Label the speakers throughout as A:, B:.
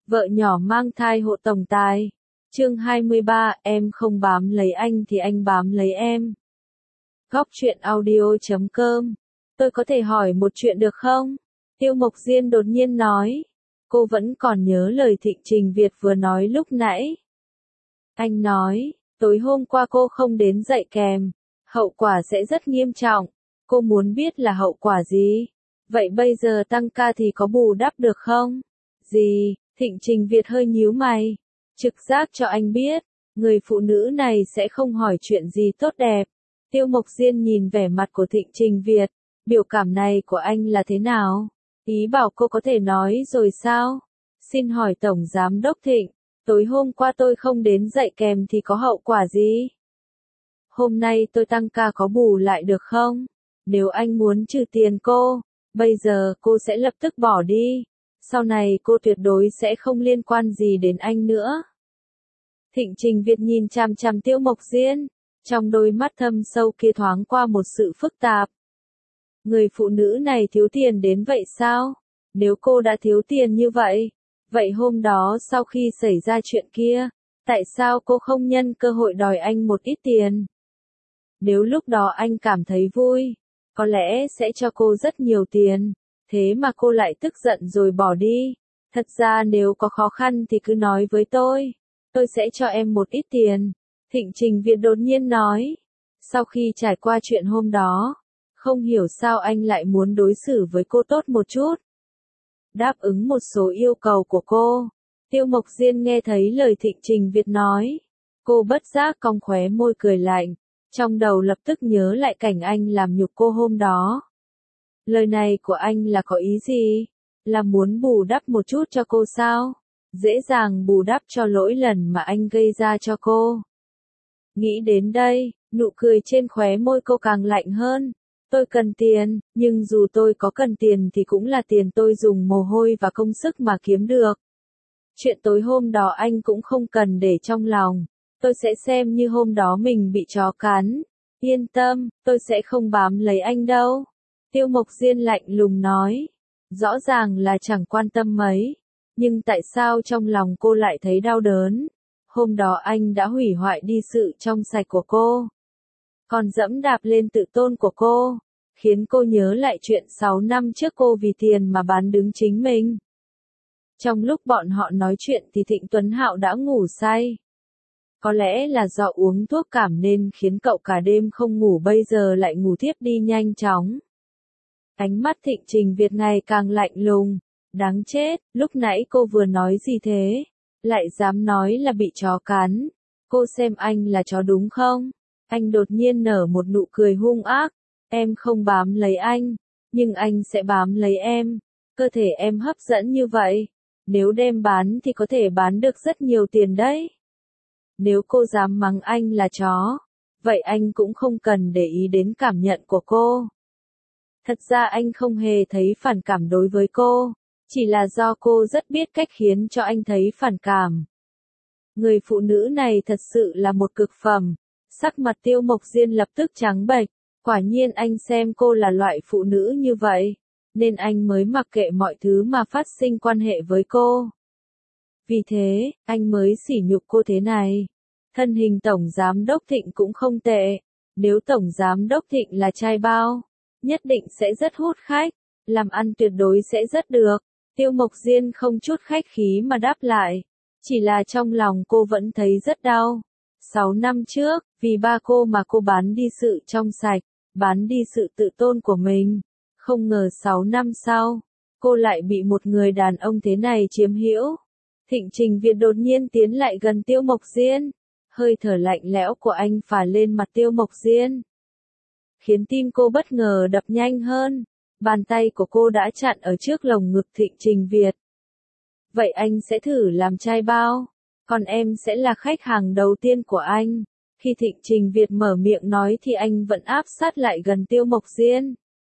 A: Vợ nhỏ mang thai hộ tổng tài. Chương 23, em không bám lấy anh thì anh bám lấy em. Góc truyện audio.com. Tôi có thể hỏi một chuyện được không? Tiêu Mộc Diên đột nhiên nói. Cô vẫn còn nhớ lời Thịnh Trình Việt vừa nói lúc nãy. Anh nói, tối hôm qua cô không đến dạy kèm, hậu quả sẽ rất nghiêm trọng. Cô muốn biết là hậu quả gì? Vậy bây giờ tăng ca thì có bù đắp được không? Gì? Thịnh Trình Việt hơi nhíu mày. Trực giác cho anh biết, người phụ nữ này sẽ không hỏi chuyện gì tốt đẹp. Tiêu Mộc Diên nhìn vẻ mặt của Thịnh Trình Việt, biểu cảm này của anh là thế nào? Ý bảo cô có thể nói rồi sao? Xin hỏi Tổng Giám Đốc Thịnh, tối hôm qua tôi không đến dạy kèm thì có hậu quả gì? Hôm nay tôi tăng ca có bù lại được không? Nếu anh muốn trừ tiền cô, bây giờ cô sẽ lập tức bỏ đi. Sau này cô tuyệt đối sẽ không liên quan gì đến anh nữa. Thịnh Trình Việt nhìn chằm chằm Tiêu Mộc Diên, trong đôi mắt thâm sâu kia thoáng qua một sự phức tạp. Người phụ nữ này thiếu tiền đến vậy sao? Nếu cô đã thiếu tiền như vậy, vậy hôm đó sau khi xảy ra chuyện kia, tại sao cô không nhân cơ hội đòi anh một ít tiền? Nếu lúc đó anh cảm thấy vui, có lẽ sẽ cho cô rất nhiều tiền, thế mà cô lại tức giận rồi bỏ đi. Thật ra nếu có khó khăn thì cứ nói với tôi sẽ cho em một ít tiền. Thịnh Trình Việt đột nhiên nói. Sau khi trải qua chuyện hôm đó, không hiểu sao anh lại muốn đối xử với cô tốt một chút. Đáp ứng một số yêu cầu của cô. Tiêu Mộc Diên nghe thấy lời Thịnh Trình Việt nói. Cô bất giác cong khóe môi cười lạnh. Trong đầu lập tức nhớ lại cảnh anh làm nhục cô hôm đó. Lời này của anh là có ý gì? Là muốn bù đắp một chút cho cô sao? Dễ dàng bù đắp cho lỗi lần mà anh gây ra cho cô. Nghĩ đến đây, nụ cười trên khóe môi cô càng lạnh hơn. Tôi cần tiền, nhưng dù tôi có cần tiền thì cũng là tiền tôi dùng mồ hôi và công sức mà kiếm được. Chuyện tối hôm đó anh cũng không cần để trong lòng. Tôi sẽ xem như hôm đó mình bị chó cắn. Yên tâm, tôi sẽ không bám lấy anh đâu. Tiêu Mộc Diên lạnh lùng nói. Rõ ràng là chẳng quan tâm mấy. Nhưng tại sao trong lòng cô lại thấy đau đớn? Hôm đó anh đã hủy hoại đi sự trong sạch của cô. Còn dẫm đạp lên tự tôn của cô. Khiến cô nhớ lại chuyện 6 năm trước cô vì tiền mà bán đứng chính mình. Trong lúc bọn họ nói chuyện thì Thịnh Tuấn Hạo đã ngủ say. Có lẽ là do uống thuốc cảm nên khiến cậu cả đêm không ngủ bây giờ lại ngủ thiếp đi nhanh chóng. Ánh mắt Thịnh Trình Việt ngày càng lạnh lùng. Đáng chết, lúc nãy cô vừa nói gì thế? Lại dám nói là bị chó cắn. Cô xem anh là chó đúng không? Anh đột nhiên nở một nụ cười hung ác. Em không bám lấy anh, nhưng anh sẽ bám lấy em. Cơ thể em hấp dẫn như vậy. Nếu đem bán thì có thể bán được rất nhiều tiền đấy. Nếu cô dám mắng anh là chó, vậy anh cũng không cần để ý đến cảm nhận của cô. Thật ra anh không hề thấy phản cảm đối với cô, chỉ là do cô rất biết cách khiến cho anh thấy phản cảm. Người phụ nữ này thật sự là một cực phẩm. Sắc mặt Tiêu Mộc Diên lập tức trắng bệch, quả nhiên anh xem cô là loại phụ nữ như vậy, nên anh mới mặc kệ mọi thứ mà phát sinh quan hệ với cô. Vì thế, anh mới sỉ nhục cô thế này. Thân hình Tổng Giám Đốc Thịnh cũng không tệ. Nếu Tổng Giám Đốc Thịnh là trai bao, nhất định sẽ rất hút khách, làm ăn tuyệt đối sẽ rất được. Tiêu Mộc Diên không chút khách khí mà đáp lại. Chỉ là trong lòng cô vẫn thấy rất đau. 6 năm trước, vì ba cô mà cô bán đi sự trong sạch, bán đi sự tự tôn của mình. Không ngờ 6 năm sau, cô lại bị một người đàn ông thế này chiếm hữu. Thịnh Trình Việt đột nhiên tiến lại gần Tiêu Mộc Diên. Hơi thở lạnh lẽo của anh phả lên mặt Tiêu Mộc Diên, khiến tim cô bất ngờ đập nhanh hơn. Bàn tay của cô đã chặn ở trước lồng ngực Thịnh Trình Việt. Vậy anh sẽ thử làm trai bao, còn em sẽ là khách hàng đầu tiên của anh. Khi Thịnh Trình Việt mở miệng nói thì anh vẫn áp sát lại gần Tiêu Mộc Diên.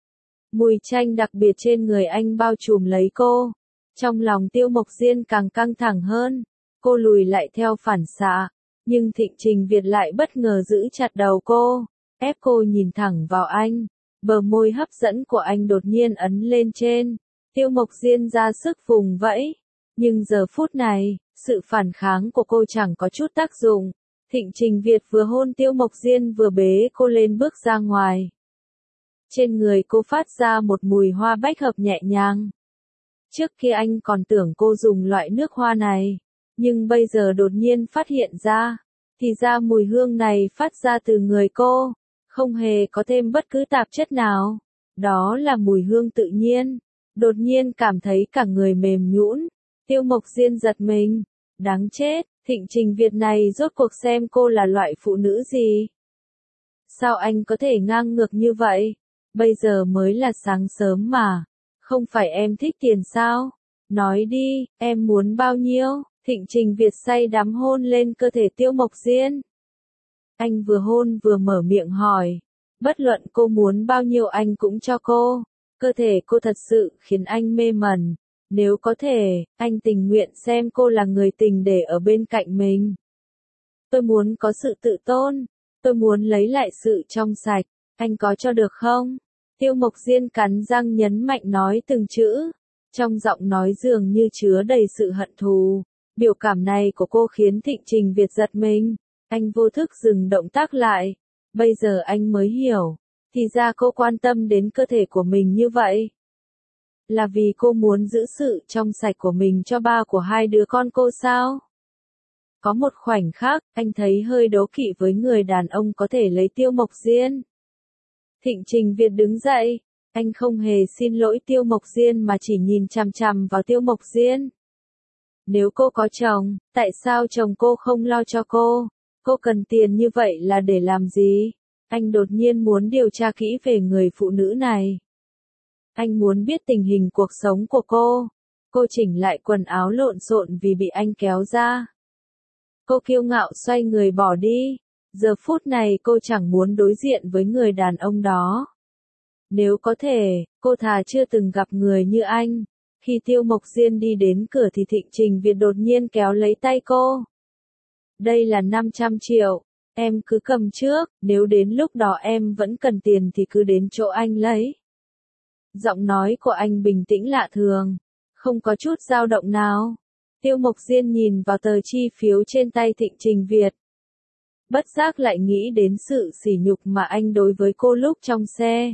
A: Mùi chanh đặc biệt trên người anh bao trùm lấy cô. Trong lòng Tiêu Mộc Diên càng căng thẳng hơn. Cô lùi lại theo phản xạ, nhưng Thịnh Trình Việt lại bất ngờ giữ chặt đầu cô, ép cô nhìn thẳng vào anh. Bờ môi hấp dẫn của anh đột nhiên ấn lên trên. Tiêu Mộc Diên ra sức vùng vẫy, Nhưng giờ phút này, sự phản kháng của cô chẳng có chút tác dụng. Thịnh Trình Việt vừa hôn Tiêu Mộc Diên vừa bế cô lên bước ra ngoài. Trên người cô phát ra một mùi hoa bách hợp nhẹ nhàng. Trước kia anh còn tưởng cô dùng loại nước hoa này, nhưng bây giờ đột nhiên phát hiện ra, thì ra mùi hương này phát ra từ người cô, không hề có thêm bất cứ tạp chất nào. Đó là mùi hương tự nhiên. Đột nhiên cảm thấy cả người mềm nhũn. Tiêu Mộc Diên giật mình. Đáng chết, Thịnh Trình Việt này rốt cuộc xem cô là loại phụ nữ gì? Sao anh có thể ngang ngược như vậy? Bây giờ mới là sáng sớm mà. Không phải em thích tiền sao? Nói đi, em muốn bao nhiêu? Thịnh Trình Việt say đắm hôn lên cơ thể Tiêu Mộc Diên. Anh vừa hôn vừa mở miệng hỏi. Bất luận cô muốn bao nhiêu anh cũng cho cô. Cơ thể cô thật sự khiến anh mê mẩn. Nếu có thể, anh tình nguyện xem cô là người tình để ở bên cạnh mình. Tôi muốn có sự tự tôn. Tôi muốn lấy lại sự trong sạch. Anh có cho được không? Tiêu Mộc Diên cắn răng nhấn mạnh nói từng chữ. Trong giọng nói dường như chứa đầy sự hận thù. Biểu cảm này của cô khiến Thịnh Trình Việt giật mình. Anh vô thức dừng động tác lại. Bây giờ anh mới hiểu. Thì ra cô quan tâm đến cơ thể của mình như vậy. Là vì cô muốn giữ sự trong sạch của mình cho ba của hai đứa con cô sao? Có một khoảnh khắc, anh thấy hơi đố kỵ với người đàn ông có thể lấy Tiêu Mộc Diên. Thịnh Trình Việt đứng dậy. Anh không hề xin lỗi Tiêu Mộc Diên mà chỉ nhìn chằm chằm vào Tiêu Mộc Diên. Nếu cô có chồng, tại sao chồng cô không lo cho cô? Cô cần tiền như vậy là để làm gì? Anh đột nhiên muốn điều tra kỹ về người phụ nữ này. Anh muốn biết tình hình cuộc sống của cô. Cô chỉnh lại quần áo lộn xộn vì bị anh kéo ra. Cô kiêu ngạo xoay người bỏ đi. Giờ phút này cô chẳng muốn đối diện với người đàn ông đó. Nếu có thể, cô thà chưa từng gặp người như anh. Khi Tiêu Mộc Diên đi đến cửa thì Thịnh Trình Việt đột nhiên kéo lấy tay cô. Đây là 500 triệu. Em cứ cầm trước, nếu đến lúc đó em vẫn cần tiền thì cứ đến chỗ anh lấy. Giọng nói của anh bình tĩnh lạ thường, không có chút dao động nào. Tiêu Mộc Diên nhìn vào tờ chi phiếu trên tay Thịnh Trình Việt. Bất giác lại nghĩ đến sự sỉ nhục mà anh đối với cô lúc trong xe.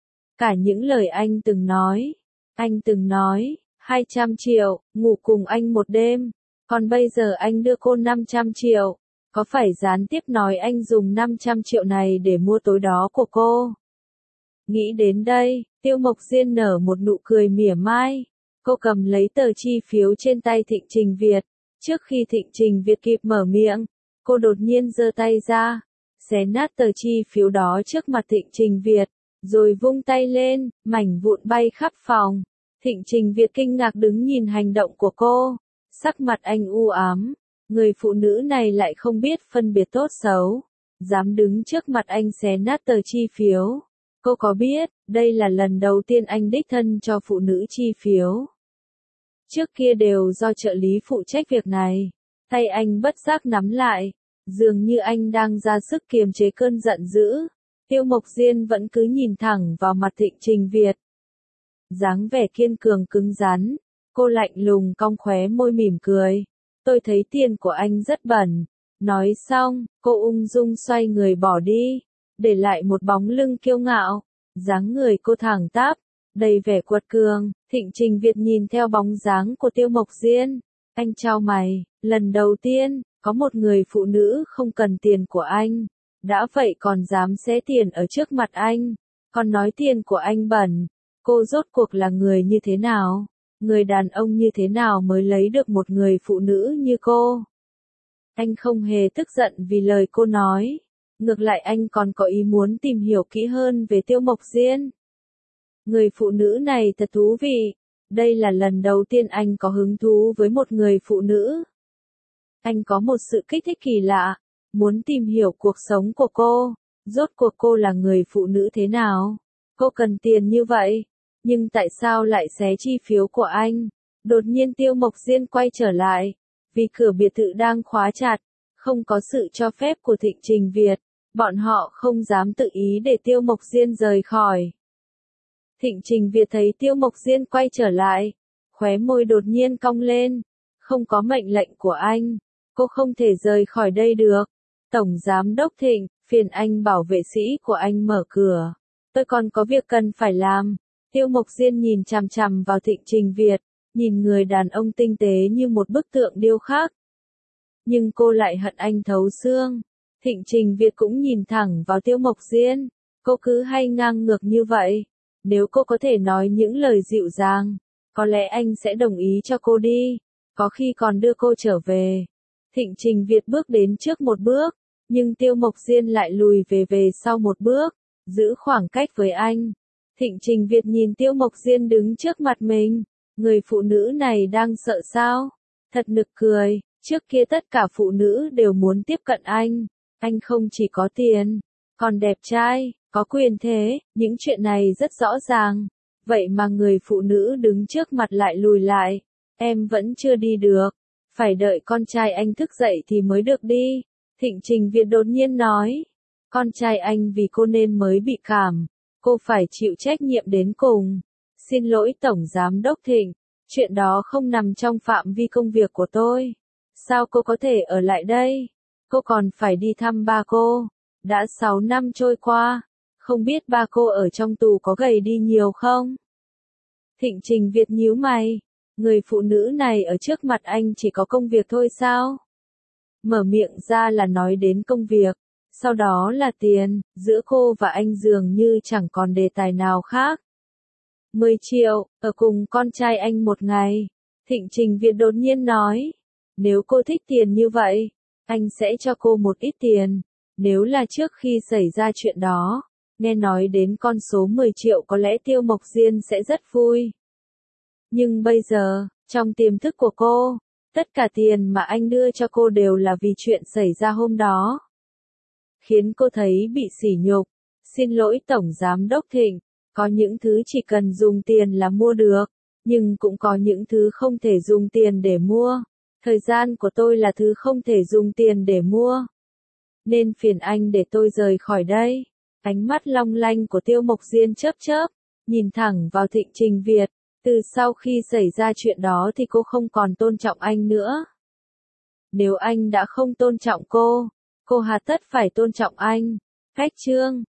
A: Cả những lời anh từng nói. Anh từng nói, 200 triệu, ngủ cùng anh một đêm. Còn bây giờ anh đưa cô 500 triệu. Có phải gián tiếp nói anh dùng 500 triệu này để mua tối đó của cô? Nghĩ đến đây, Tiêu Mộc Diên nở một nụ cười mỉa mai. Cô cầm lấy tờ chi phiếu trên tay Thịnh Trình Việt. Trước khi Thịnh Trình Việt kịp mở miệng, cô đột nhiên giơ tay ra, xé nát tờ chi phiếu đó trước mặt Thịnh Trình Việt, rồi vung tay lên, mảnh vụn bay khắp phòng. Thịnh Trình Việt kinh ngạc đứng nhìn hành động của cô, sắc mặt anh u ám. Người phụ nữ này lại không biết phân biệt tốt xấu, dám đứng trước mặt anh xé nát tờ chi phiếu. Cô có biết, đây là lần đầu tiên anh đích thân cho phụ nữ chi phiếu. Trước kia đều do trợ lý phụ trách việc này. Tay anh bất giác nắm lại, dường như anh đang ra sức kiềm chế cơn giận dữ. Tiêu Mộc Diên vẫn cứ nhìn thẳng vào mặt Thịnh Trình Việt. Dáng vẻ kiên cường cứng rắn, cô lạnh lùng cong khóe môi mỉm cười. Tôi thấy tiền của anh rất bẩn. Nói xong, cô ung dung xoay người bỏ đi, để lại một bóng lưng kiêu ngạo. Dáng người cô thẳng tắp, đầy vẻ quật cường. Thịnh Trình Việt nhìn theo bóng dáng của Tiêu Mộc Diên. Anh chau mày, lần đầu tiên, có một người phụ nữ không cần tiền của anh. Đã vậy còn dám xé tiền ở trước mặt anh. Còn nói tiền của anh bẩn. Cô rốt cuộc là người như thế nào? Người đàn ông như thế nào mới lấy được một người phụ nữ như cô? Anh không hề tức giận vì lời cô nói. Ngược lại anh còn có ý muốn tìm hiểu kỹ hơn về Tiêu Mộc Diên. Người phụ nữ này thật thú vị. Đây là lần đầu tiên anh có hứng thú với một người phụ nữ. Anh có một sự kích thích kỳ lạ, muốn tìm hiểu cuộc sống của cô. Rốt cuộc cô là người phụ nữ thế nào? Cô cần tiền như vậy, nhưng tại sao lại xé chi phiếu của anh? Đột nhiên Tiêu Mộc Diên quay trở lại, vì cửa biệt thự đang khóa chặt, không có sự cho phép của Thịnh Trình Việt, bọn họ không dám tự ý để Tiêu Mộc Diên rời khỏi. Thịnh Trình Việt thấy Tiêu Mộc Diên quay trở lại, khóe môi đột nhiên cong lên, Không có mệnh lệnh của anh, cô không thể rời khỏi đây được. Tổng Giám đốc Thịnh, phiền anh bảo vệ sĩ của anh mở cửa. Tôi còn có việc cần phải làm. Tiêu Mộc Diên nhìn chằm chằm vào Thịnh Trình Việt, nhìn người đàn ông tinh tế như một bức tượng điêu khắc. Nhưng cô lại hận anh thấu xương. Thịnh Trình Việt cũng nhìn thẳng vào Tiêu Mộc Diên. Cô cứ hay ngang ngược như vậy. Nếu cô có thể nói những lời dịu dàng, có lẽ anh sẽ đồng ý cho cô đi. Có khi còn đưa cô trở về. Thịnh Trình Việt bước đến trước một bước, nhưng Tiêu Mộc Diên lại lùi về sau một bước, giữ khoảng cách với anh. Thịnh Trình Việt nhìn Tiêu Mộc Diên đứng trước mặt mình. Người phụ nữ này đang sợ sao? Thật nực cười, trước kia tất cả phụ nữ đều muốn tiếp cận anh. Anh không chỉ có tiền, còn đẹp trai, có quyền thế, những chuyện này rất rõ ràng. Vậy mà người phụ nữ đứng trước mặt lại lùi lại. Em vẫn chưa đi được, phải đợi con trai anh thức dậy thì mới được đi. Thịnh Trình Việt đột nhiên nói. Con trai anh vì cô nên mới bị cảm. Cô phải chịu trách nhiệm đến cùng. Xin lỗi Tổng Giám đốc Thịnh, chuyện đó không nằm trong phạm vi công việc của tôi. Sao cô có thể ở lại đây? Cô còn phải đi thăm ba cô. Đã 6 năm trôi qua, không biết ba cô ở trong tù có gầy đi nhiều không? Thịnh Trình Việt nhíu mày. Người phụ nữ này ở trước mặt anh chỉ có công việc thôi sao? Mở miệng ra là nói đến công việc, sau đó là tiền, giữa cô và anh dường như chẳng còn đề tài nào khác. 10 triệu, ở cùng con trai anh một ngày. Thịnh Trình Việt đột nhiên nói. Nếu cô thích tiền như vậy, anh sẽ cho cô một ít tiền. Nếu là trước khi xảy ra chuyện đó, nghe nói đến con số 10 triệu có lẽ Tiêu Mộc Diên sẽ rất vui. Nhưng bây giờ, trong tiềm thức của cô, tất cả tiền mà anh đưa cho cô đều là vì chuyện xảy ra hôm đó. Khiến cô thấy bị sỉ nhục. Xin lỗi Tổng Giám đốc Thịnh, có những thứ chỉ cần dùng tiền là mua được, nhưng cũng có những thứ không thể dùng tiền để mua. Thời gian của tôi là thứ không thể dùng tiền để mua. Nên phiền anh để tôi rời khỏi đây. Ánh mắt long lanh của Tiêu Mộc Diên chớp chớp, nhìn thẳng vào Thịnh Trình Việt. Từ sau khi xảy ra chuyện đó thì cô không còn tôn trọng anh nữa. Nếu anh đã không tôn trọng cô hà tất phải tôn trọng anh. Khách trương.